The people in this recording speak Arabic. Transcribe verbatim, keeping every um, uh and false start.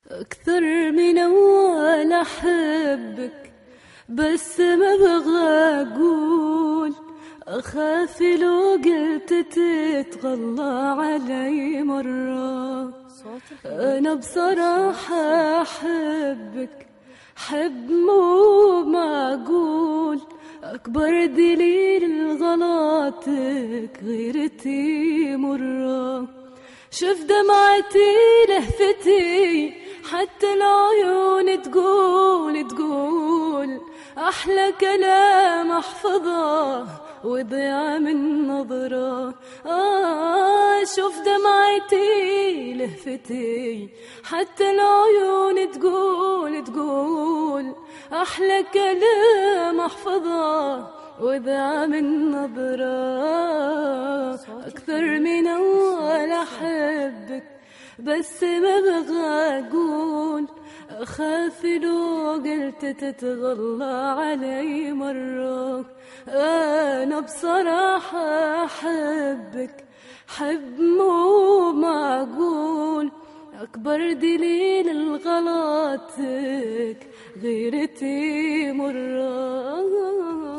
أكثر من أول أحبك، بس ما بغى أقول، أخاف لو قلت تتغلى علي مرة. أنا بصراحة أحبك حب مو معقول، أكبر دليل غلطك غيرتي مرة. شوف دمعتي لهفتي، حتى العيون تقول تقول أحلى كلام أحفظه وضيع من نظرة. آه شوف دمعتي لهفتي، حتى العيون تقول تقول أحلى كلام أحفظه وضيع من نظرة. أكثر من أول أحبك، بس ما بغى أقول، أخاف لو قلت تتغلى علي مرة. أنا بصراحة أحبك حب مو معقول، أكبر دليل الغلطك غيرتي مرة.